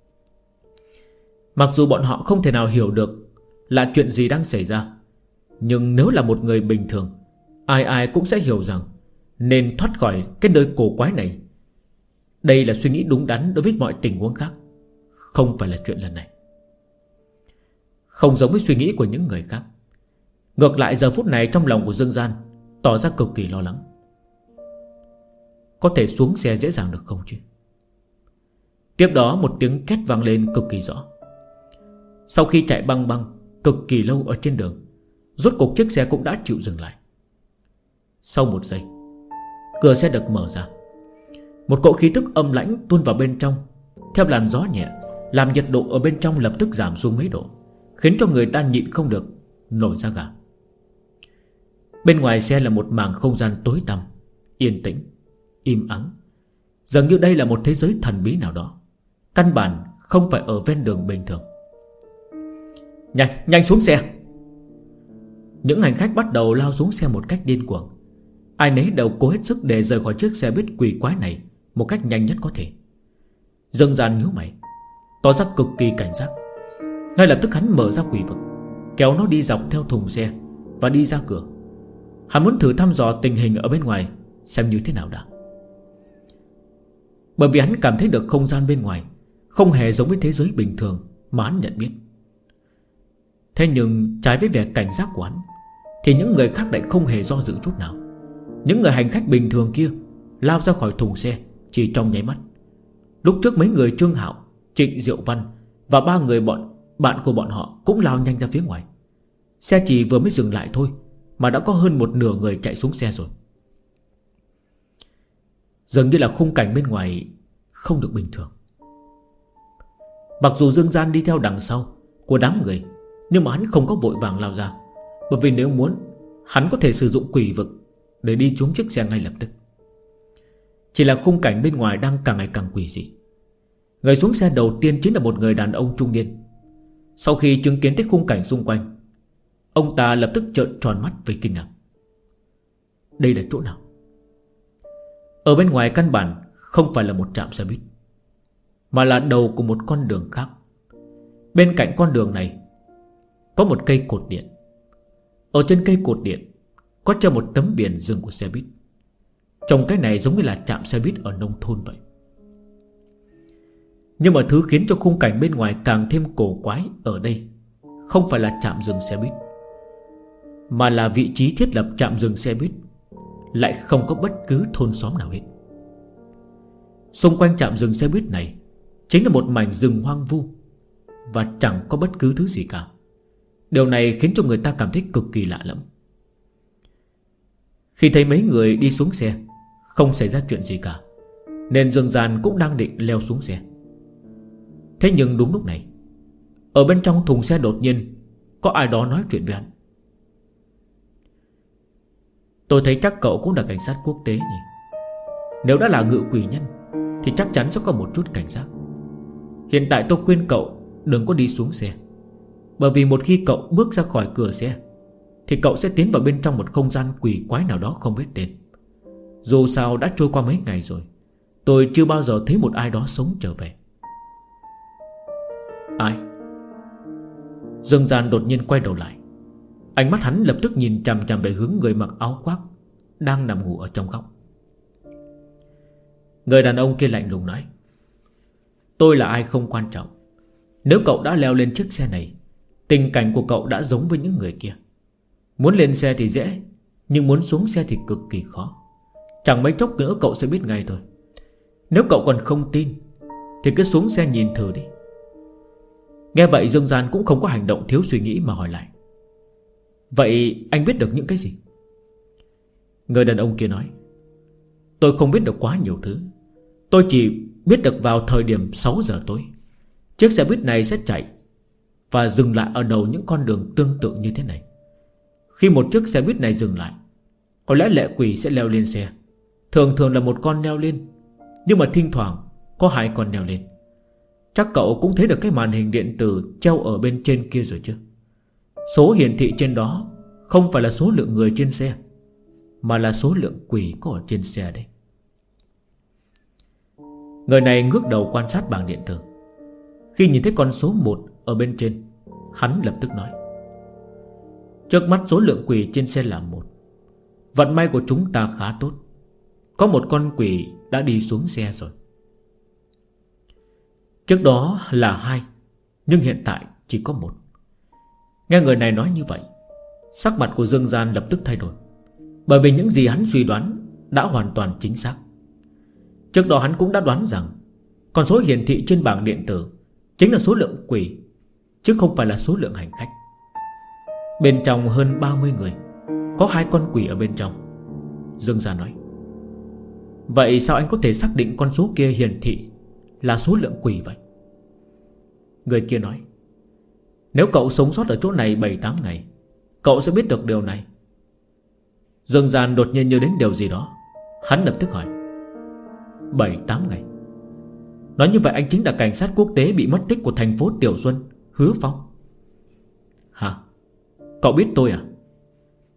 Mặc dù bọn họ không thể nào hiểu được là chuyện gì đang xảy ra, nhưng nếu là một người bình thường, ai ai cũng sẽ hiểu rằng nên thoát khỏi cái nơi cổ quái này. Đây là suy nghĩ đúng đắn đối với mọi tình huống khác, không phải là chuyện lần này. Không giống với suy nghĩ của những người khác. Ngược lại giờ phút này trong lòng của Dương Gian tỏ ra cực kỳ lo lắng. Có thể xuống xe dễ dàng được không chứ? Tiếp đó một tiếng két vang lên cực kỳ rõ. Sau khi chạy băng băng cực kỳ lâu ở trên đường, rốt cuộc chiếc xe cũng đã chịu dừng lại. Sau 1 giây, cửa xe được mở ra. Một cỗ khí tức âm lãnh tuôn vào bên trong, theo làn gió nhẹ, làm nhiệt độ ở bên trong lập tức giảm xuống mấy độ, khiến cho người ta nhịn không được nổi da gà. Bên ngoài xe là một mảng không gian tối tăm, yên tĩnh, im ắng. Dường như đây là một thế giới thần bí nào đó, căn bản không phải ở ven đường bình thường. Nhanh xuống xe. Những hành khách bắt đầu lao xuống xe một cách điên cuồng. Ai nấy đều cố hết sức để rời khỏi chiếc xe buýt quỷ quái này một cách nhanh nhất có thể. Dương Gian nhíu mày, tỏ ra cực kỳ cảnh giác. Ngay lập tức hắn mở ra quỷ vực, kéo nó đi dọc theo thùng xe và đi ra cửa. Hắn muốn thử thăm dò tình hình ở bên ngoài xem như thế nào đã. Bởi vì hắn cảm thấy được không gian bên ngoài không hề giống với thế giới bình thường mà hắn nhận biết. Thế nhưng trái với vẻ cảnh giác của hắn thì những người khác lại không hề do dự chút nào. Những người hành khách bình thường kia lao ra khỏi thùng xe chỉ trong nháy mắt. Lúc trước mấy người Trương Hạo, Trịnh Diệu Văn và 3 người bạn của bọn họ cũng lao nhanh ra phía ngoài. Xe chỉ vừa mới dừng lại thôi mà đã có hơn một nửa người chạy xuống xe rồi. Dường như là khung cảnh bên ngoài không được bình thường. Mặc dù Dương Gian đi theo đằng sau của đám người, nhưng mà hắn không có vội vàng lao ra. Bởi vì nếu muốn, hắn có thể sử dụng quỷ vực để đi trúng chiếc xe ngay lập tức. Chỉ là khung cảnh bên ngoài đang càng ngày càng quỷ dị. Người xuống xe đầu tiên chính là một người đàn ông trung niên. Sau khi chứng kiến thấy khung cảnh xung quanh, ông ta lập tức trợn tròn mắt vì kinh ngạc. Đây là chỗ nào? Ở bên ngoài căn bản không phải là một trạm xe buýt, mà là đầu của một con đường khác. Bên cạnh con đường này có một cây cột điện. Ở trên cây cột điện có treo một tấm biển dừng của xe buýt. Trông cái này giống như là trạm xe buýt ở nông thôn vậy. Nhưng mà thứ khiến cho khung cảnh bên ngoài càng thêm cổ quái ở đây không phải là trạm dừng xe buýt, mà là vị trí thiết lập trạm dừng xe buýt lại không có bất cứ thôn xóm nào hết. Xung quanh trạm dừng xe buýt này chính là một mảnh rừng hoang vu và chẳng có bất cứ thứ gì cả. Điều này khiến cho người ta cảm thấy cực kỳ lạ lẫm. Khi thấy mấy người đi xuống xe không xảy ra chuyện gì cả, nên Dương Gian cũng đang định leo xuống xe. Thế nhưng đúng lúc này, ở bên trong thùng xe đột nhiên có ai đó nói chuyện với hắn. Tôi thấy chắc cậu cũng là cảnh sát quốc tế nhỉ. Nếu đã là ngự quỷ nhân thì chắc chắn sẽ có một chút cảnh giác. Hiện tại tôi khuyên cậu đừng có đi xuống xe, bởi vì một khi cậu bước ra khỏi cửa xe thì cậu sẽ tiến vào bên trong một không gian quỷ quái nào đó không biết tên. Dù sao đã trôi qua mấy ngày rồi, tôi chưa bao giờ thấy một ai đó sống trở về. Ai? Dương Gian đột nhiên quay đầu lại. Ánh mắt hắn lập tức nhìn chằm chằm về hướng người mặc áo khoác đang nằm ngủ ở trong góc. Người đàn ông kia lạnh lùng nói: tôi là ai không quan trọng. Nếu cậu đã leo lên chiếc xe này, tình cảnh của cậu đã giống với những người kia. Muốn lên xe thì dễ, nhưng muốn xuống xe thì cực kỳ khó. Chẳng mấy chốc nữa cậu sẽ biết ngay thôi. Nếu cậu còn không tin thì cứ xuống xe nhìn thử đi. Nghe vậy Dương Gian cũng không có hành động thiếu suy nghĩ mà hỏi lại: vậy anh biết được những cái gì? Người đàn ông kia nói: tôi không biết được quá nhiều thứ. Tôi chỉ biết được vào thời điểm 6 giờ tối chiếc xe buýt này sẽ chạy và dừng lại ở đầu những con đường tương tự như thế này. Khi một chiếc xe buýt này dừng lại, có lẽ lệ quỷ sẽ leo lên xe. Thường thường là một con leo lên, nhưng mà thỉnh thoảng có 2 con leo lên. Chắc cậu cũng thấy được cái màn hình điện tử treo ở bên trên kia rồi chứ. Số hiển thị trên đó không phải là số lượng người trên xe, mà là số lượng quỷ có ở trên xe đấy. Người này ngước đầu quan sát bảng điện tử. Khi nhìn thấy con số 1 ở bên trên, hắn lập tức nói: trước mắt số lượng quỷ trên xe là 1. Vận may của chúng ta khá tốt, có một con quỷ đã đi xuống xe rồi. Trước đó là 2, nhưng hiện tại chỉ có 1. Nghe người này nói như vậy, sắc mặt của Dương Gian lập tức thay đổi. Bởi vì những gì hắn suy đoán đã hoàn toàn chính xác. Trước đó hắn cũng đã đoán rằng con số hiển thị trên bảng điện tử chính là số lượng quỷ, chứ không phải là số lượng hành khách. Bên trong hơn 30 người, có 2 con quỷ ở bên trong. Dương Gian nói: vậy sao anh có thể xác định con số kia hiển thị là số lượng quỷ vậy? Người kia nói: nếu cậu sống sót ở chỗ này 7-8 ngày, cậu sẽ biết được điều này. Dương Gian đột nhiên nhớ đến điều gì đó. Hắn lập tức hỏi: 7-8 ngày? Nói như vậy anh chính là cảnh sát quốc tế bị mất tích của thành phố Tiểu Xuân, Hứa Phong. Hả? Cậu biết tôi à?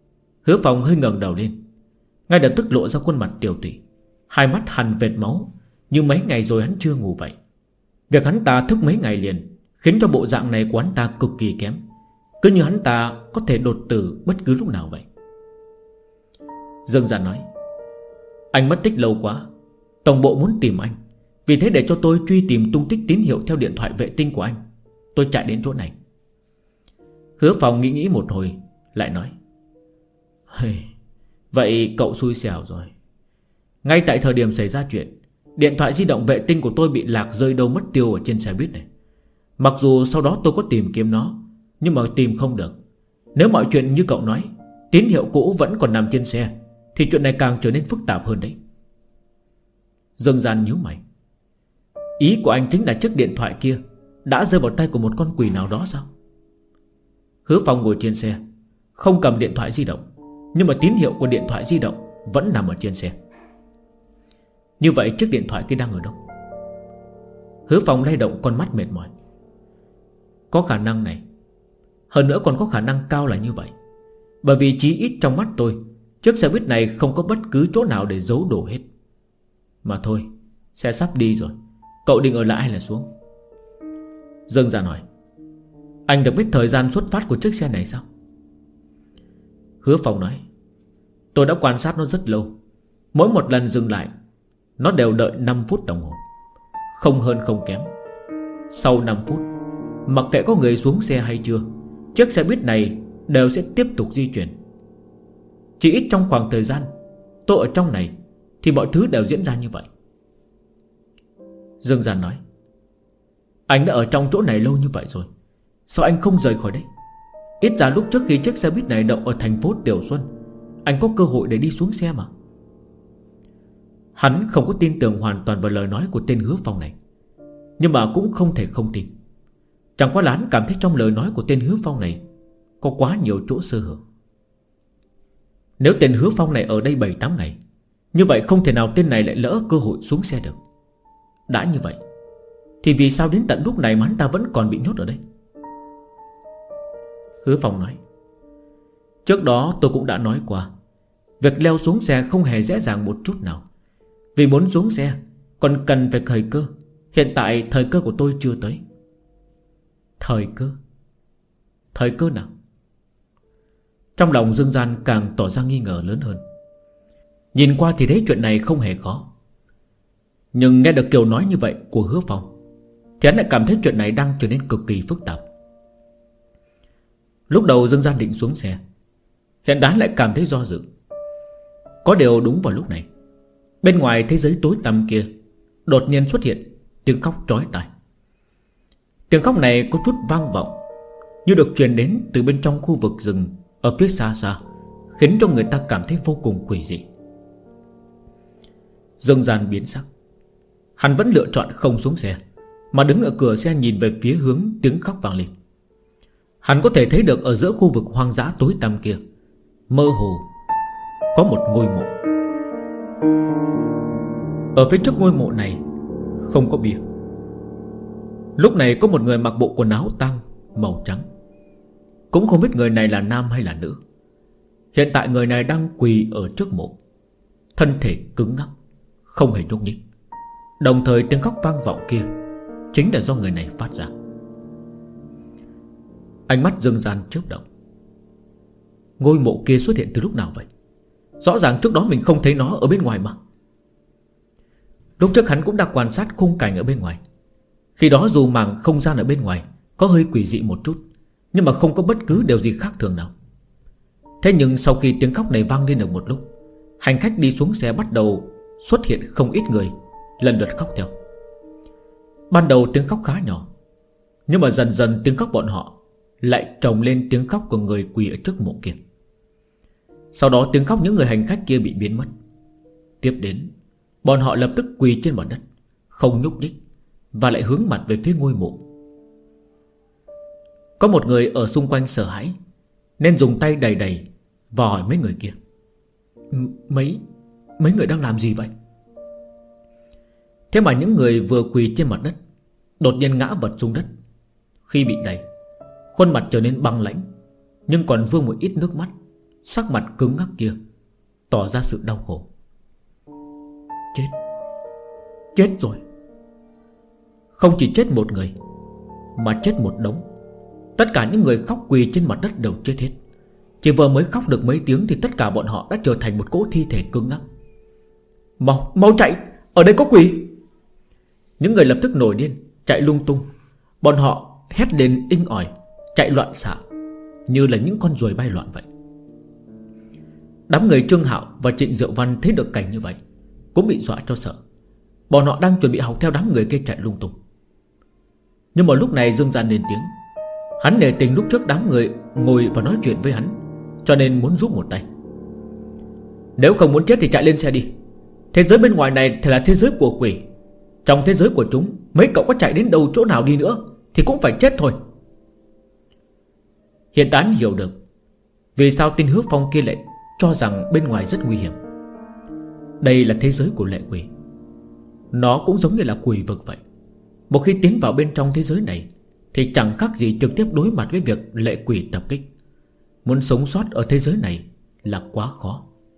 Hứa Phong hơi ngẩng đầu lên, ngay lập tức lộ ra khuôn mặt tiều tụy, hai mắt hằn vệt máu, như mấy ngày rồi hắn chưa ngủ vậy. Việc hắn ta thức mấy ngày liền khiến cho bộ dạng này của hắn ta cực kỳ kém, cứ như hắn ta có thể đột tử bất cứ lúc nào vậy. Dương Gian nói: Anh mất tích lâu quá, tổng bộ muốn tìm anh, vì thế để cho tôi truy tìm tung tích tín hiệu theo điện thoại vệ tinh của anh, tôi chạy đến chỗ này. Hứa Phong nghĩ một hồi lại nói: Vậy cậu xui xẻo rồi. Ngay tại thời điểm xảy ra chuyện, điện thoại di động vệ tinh của tôi bị lạc rơi đâu mất tiêu ở trên xe buýt này. Mặc dù sau đó tôi có tìm kiếm nó, nhưng mà tìm không được. Nếu mọi chuyện như cậu nói, tín hiệu cũ vẫn còn nằm trên xe, thì chuyện này càng trở nên phức tạp hơn đấy. Dương Gian nhíu mày: Ý của anh chính là chiếc điện thoại kia đã rơi vào tay của một con quỷ nào đó sao? Hứa Phong ngồi trên xe, không cầm điện thoại di động, nhưng mà tín hiệu của điện thoại di động vẫn nằm ở trên xe. Như vậy chiếc điện thoại kia đang ở đâu? Hứa Phong lay động con mắt mệt mỏi. Có khả năng này. Hơn nữa còn có khả năng cao là như vậy. Bởi vì chí ít trong mắt tôi, chiếc xe buýt này không có bất cứ chỗ nào để giấu đồ hết. Mà thôi, xe sắp đi rồi, cậu định ở lại hay là xuống? Dương Gian hỏi: Anh được biết thời gian xuất phát của chiếc xe này sao? Hứa Phong nói: Tôi đã quan sát nó rất lâu. Mỗi một lần dừng lại, nó đều đợi 5 phút đồng hồ, không hơn không kém. Sau 5 phút, mặc kệ có người xuống xe hay chưa, chiếc xe buýt này đều sẽ tiếp tục di chuyển. Chỉ ít trong khoảng thời gian tôi ở trong này thì mọi thứ đều diễn ra như vậy. Dương Gian nói: Anh đã ở trong chỗ này lâu như vậy rồi, sao anh không rời khỏi đây? Ít ra lúc trước khi chiếc xe buýt này đậu ở thành phố Tiểu Xuân, anh có cơ hội để đi xuống xe mà. Hắn không có tin tưởng hoàn toàn vào lời nói của tên Hứa Phong này, nhưng mà cũng không thể không tin. Chẳng qua là hắn cảm thấy trong lời nói của tên Hứa Phong này có quá nhiều chỗ sơ hở. Nếu tên Hứa Phong này ở đây 7-8 ngày, như vậy không thể nào tên này lại lỡ cơ hội xuống xe được. Đã như vậy thì vì sao đến tận lúc này mà hắn ta vẫn còn bị nhốt ở đây? Hứa Phong nói: Trước đó tôi cũng đã nói qua, việc leo xuống xe không hề dễ dàng một chút nào. Vì muốn xuống xe còn cần phải thời cơ. Hiện tại thời cơ của tôi chưa tới. Thời cơ? Thời cơ nào? Trong lòng Dương Gian càng tỏ ra nghi ngờ lớn hơn. Nhìn qua thì thấy chuyện này không hề khó, nhưng nghe được kiểu nói như vậy của Hứa Phong thì hắn lại cảm thấy chuyện này đang trở nên cực kỳ phức tạp. Lúc đầu Dương Gian định xuống xe, hiện tại lại cảm thấy do dự. Có điều đúng vào lúc này, bên ngoài thế giới tối tăm kia đột nhiên xuất hiện tiếng khóc chói tai. Tiếng khóc này có chút vang vọng, như được truyền đến từ bên trong khu vực rừng ở phía xa xa, khiến cho người ta cảm thấy vô cùng quỷ dị. Dương Gian biến sắc. Hắn vẫn lựa chọn không xuống xe, mà đứng ở cửa xe nhìn về phía hướng tiếng khóc vang lên. Hắn có thể thấy được ở giữa khu vực hoang dã tối tăm kia, mơ hồ có một ngôi mộ. Ở phía trước ngôi mộ này không có bia. Lúc này có một người mặc bộ quần áo tang màu trắng. Cũng không biết người này là nam hay là nữ. Hiện tại người này đang quỳ ở trước mộ, thân thể cứng ngắc, không hề nhúc nhích. Đồng thời tiếng khóc vang vọng kia chính là do người này phát ra. Ánh mắt Dương Gian chớp động. Ngôi mộ kia xuất hiện từ lúc nào vậy? Rõ ràng trước đó mình không thấy nó ở bên ngoài mà. Lúc trước hắn cũng đã quan sát khung cảnh ở bên ngoài. Khi đó dù mảng không gian ở bên ngoài có hơi quỷ dị một chút, nhưng mà không có bất cứ điều gì khác thường nào. Thế nhưng sau khi tiếng khóc này vang lên được một lúc, hành khách đi xuống xe bắt đầu xuất hiện không ít người, lần lượt khóc theo. Ban đầu tiếng khóc khá nhỏ, nhưng mà dần dần tiếng khóc bọn họ lại chồng lên tiếng khóc của người quỳ ở trước mộ kia. Sau đó tiếng khóc những người hành khách kia bị biến mất. Tiếp đến, bọn họ lập tức quỳ trên mặt đất, không nhúc nhích, và lại hướng mặt về phía ngôi mộ. Có một người ở xung quanh sợ hãi, nên dùng tay đẩy đẩy và hỏi mấy người kia: Mấy người đang làm gì vậy? Thế mà những người vừa quỳ trên mặt đất đột nhiên ngã vật xuống đất. Khi bị đẩy, khuôn mặt trở nên băng lãnh, nhưng còn vương một ít nước mắt. Sắc mặt cứng ngắc kia tỏ ra sự đau khổ. Chết rồi. Không chỉ chết một người, mà chết một đống. Tất cả những người khóc quỳ trên mặt đất đều chết hết. Chỉ vừa mới khóc được mấy tiếng thì tất cả bọn họ đã trở thành một cỗ thi thể cứng ngắc. Mau chạy, ở đây có quỷ. Những người lập tức nổi điên, chạy lung tung. Bọn họ hét lên inh ỏi, chạy loạn xạ, như là những con ruồi bay loạn vậy. Đám người Trương Hạo và Trịnh Diệu Văn thấy được cảnh như vậy cũng bị dọa cho sợ. Bọn họ đang chuẩn bị học theo đám người kia chạy lung tung. Nhưng mà lúc này Dương Gian lên tiếng. Hắn nể tình lúc trước đám người ngồi và nói chuyện với hắn, cho nên muốn giúp một tay. Nếu không muốn chết thì chạy lên xe đi. Thế giới bên ngoài này thì là thế giới của quỷ. Trong thế giới của chúng, mấy cậu có chạy đến đâu chỗ nào đi nữa thì cũng phải chết thôi. Hiện tại hắn hiểu được vì sao tên Hứa Phong kia lại cho rằng bên ngoài rất nguy hiểm. Đây là thế giới của lệ quỷ. Nó cũng giống như là quỷ vực vậy. Một khi tiến vào bên trong thế giới này thì chẳng khác gì trực tiếp đối mặt với việc lệ quỷ tập kích. Muốn sống sót ở thế giới này là quá khó.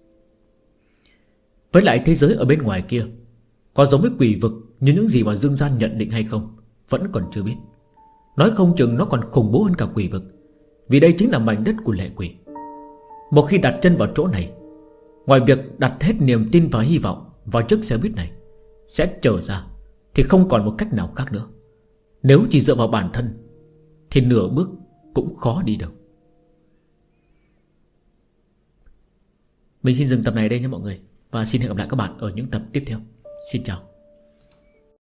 Với lại thế giới ở bên ngoài kia có giống với quỷ vực như những gì mà Dương Gian nhận định hay không, vẫn còn chưa biết. Nói không chừng nó còn khủng bố hơn cả quỷ vực, vì đây chính là mảnh đất của lệ quỷ. Một khi đặt chân vào chỗ này, ngoài việc đặt hết niềm tin và hy vọng vào chiếc xe buýt này sẽ trở ra, thì không còn một cách nào khác nữa. Nếu chỉ dựa vào bản thân thì nửa bước cũng khó đi đâu. Mình xin dừng tập này đây nhé mọi người, và xin hẹn gặp lại các bạn ở những tập tiếp theo. Xin chào.